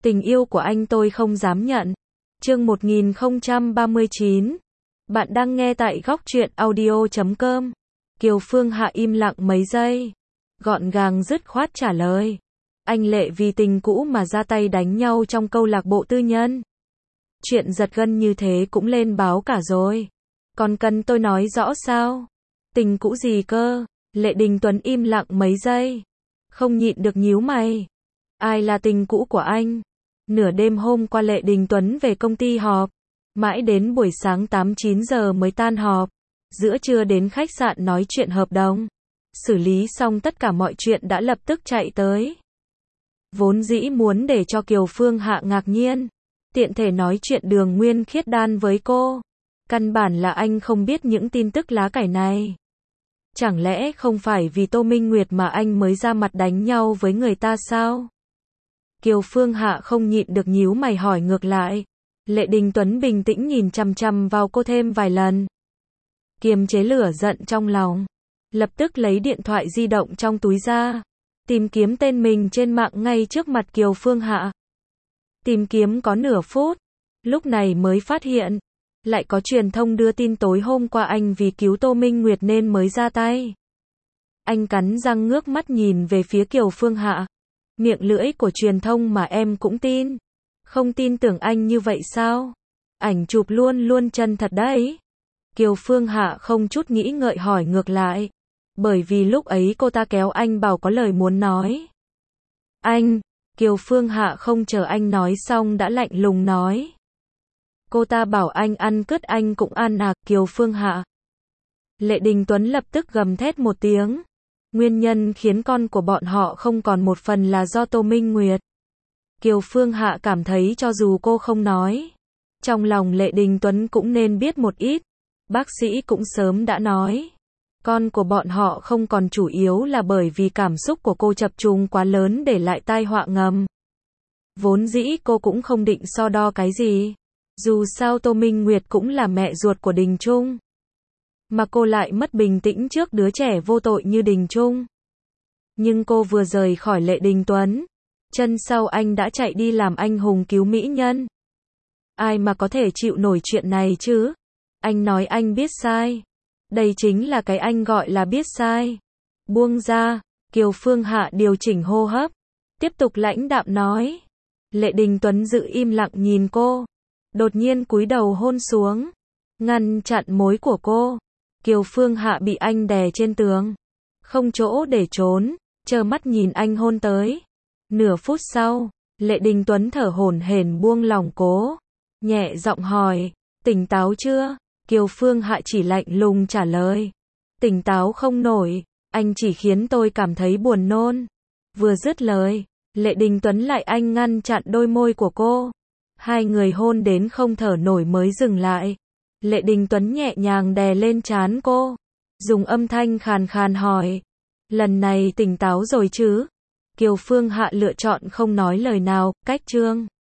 Tình yêu của anh tôi không dám nhận. Chương 1039. Bạn đang nghe tại góc truyện audio.com. Kiều Phương Hạ im lặng mấy giây, gọn gàng dứt khoát trả lời. Anh Lệ vì tình cũ mà ra tay đánh nhau trong câu lạc bộ tư nhân. Chuyện giật gân như thế cũng lên báo cả rồi. Còn cần tôi nói rõ sao? Tình cũ gì cơ? Lệ Đình Tuấn im lặng mấy giây, không nhịn được nhíu mày. Ai là tình cũ của anh? Nửa đêm hôm qua Lệ Đình Tuấn về công ty họp, mãi đến buổi sáng 8-9 giờ mới tan họp. Giữa trưa đến khách sạn nói chuyện hợp đồng. Xử lý xong tất cả mọi chuyện đã lập tức chạy tới. Vốn dĩ muốn để cho Kiều Phương Hạ ngạc nhiên, tiện thể nói chuyện Đường Nguyên Khiết đan với cô. Căn bản là anh không biết những tin tức lá cải này. Chẳng lẽ không phải vì Tô Minh Nguyệt mà anh mới ra mặt đánh nhau với người ta sao? Kiều Phương Hạ không nhịn được nhíu mày hỏi ngược lại. Lệ Đình Tuấn bình tĩnh nhìn chằm chằm vào cô thêm vài lần. Kiềm chế lửa giận trong lòng, lập tức lấy điện thoại di động trong túi ra, tìm kiếm tên mình trên mạng ngay trước mặt Kiều Phương Hạ. Tìm kiếm có nửa phút, lúc này mới phát hiện, lại có truyền thông đưa tin tối hôm qua anh vì cứu Tô Minh Nguyệt nên mới ra tay. Anh cắn răng ngước mắt nhìn về phía Kiều Phương Hạ. Miệng lưỡi của truyền thông mà em cũng tin. Không tin tưởng anh như vậy sao? Ảnh chụp luôn luôn chân thật đấy. Kiều Phương Hạ không chút nghĩ ngợi hỏi ngược lại. Bởi vì lúc ấy cô ta kéo anh bảo có lời muốn nói. Anh, Kiều Phương Hạ không chờ anh nói xong đã lạnh lùng nói. Cô ta bảo anh ăn cứt anh cũng ăn à, Kiều Phương Hạ. Lệ Đình Tuấn lập tức gầm thét một tiếng. Nguyên nhân khiến con của bọn họ không còn một phần là do Tô Minh Nguyệt. Kiều Phương Hạ cảm thấy cho dù cô không nói, trong lòng Lệ Đình Tuấn cũng nên biết một ít. Bác sĩ cũng sớm đã nói. Con của bọn họ không còn chủ yếu là bởi vì cảm xúc của cô chập trùng quá lớn để lại tai họa ngầm. Vốn dĩ cô cũng không định so đo cái gì. Dù sao Tô Minh Nguyệt cũng là mẹ ruột của Đình Trung. Mà cô lại mất bình tĩnh trước đứa trẻ vô tội như Đình Trung. Nhưng cô vừa rời khỏi Lệ Đình Tuấn, chân sau anh đã chạy đi làm anh hùng cứu mỹ nhân. Ai mà có thể chịu nổi chuyện này chứ? Anh nói anh biết sai. Đây chính là cái anh gọi là biết sai. Buông ra, Kiều Phương Hạ điều chỉnh hô hấp, tiếp tục lãnh đạm nói. Lệ Đình Tuấn giữ im lặng nhìn cô, đột nhiên cúi đầu hôn xuống, ngăn chặn môi của cô. Kiều Phương Hạ bị anh đè trên tường, không chỗ để trốn, trơ mắt nhìn anh hôn tới. Nửa phút sau, Lệ Đình Tuấn thở hổn hển buông lỏng cố, nhẹ giọng hỏi, tỉnh táo chưa? Kiều Phương Hạ chỉ lạnh lùng trả lời, tỉnh táo không nổi, anh chỉ khiến tôi cảm thấy buồn nôn. Vừa dứt lời, Lệ Đình Tuấn lại anh ngăn chặn đôi môi của cô. Hai người hôn đến không thở nổi mới dừng lại. Lệ Đình Tuấn nhẹ nhàng đè lên trán cô, dùng âm thanh khàn khàn hỏi, lần này tỉnh táo rồi chứ? Kiều Phương Hạ lựa chọn không nói lời nào, cách chương.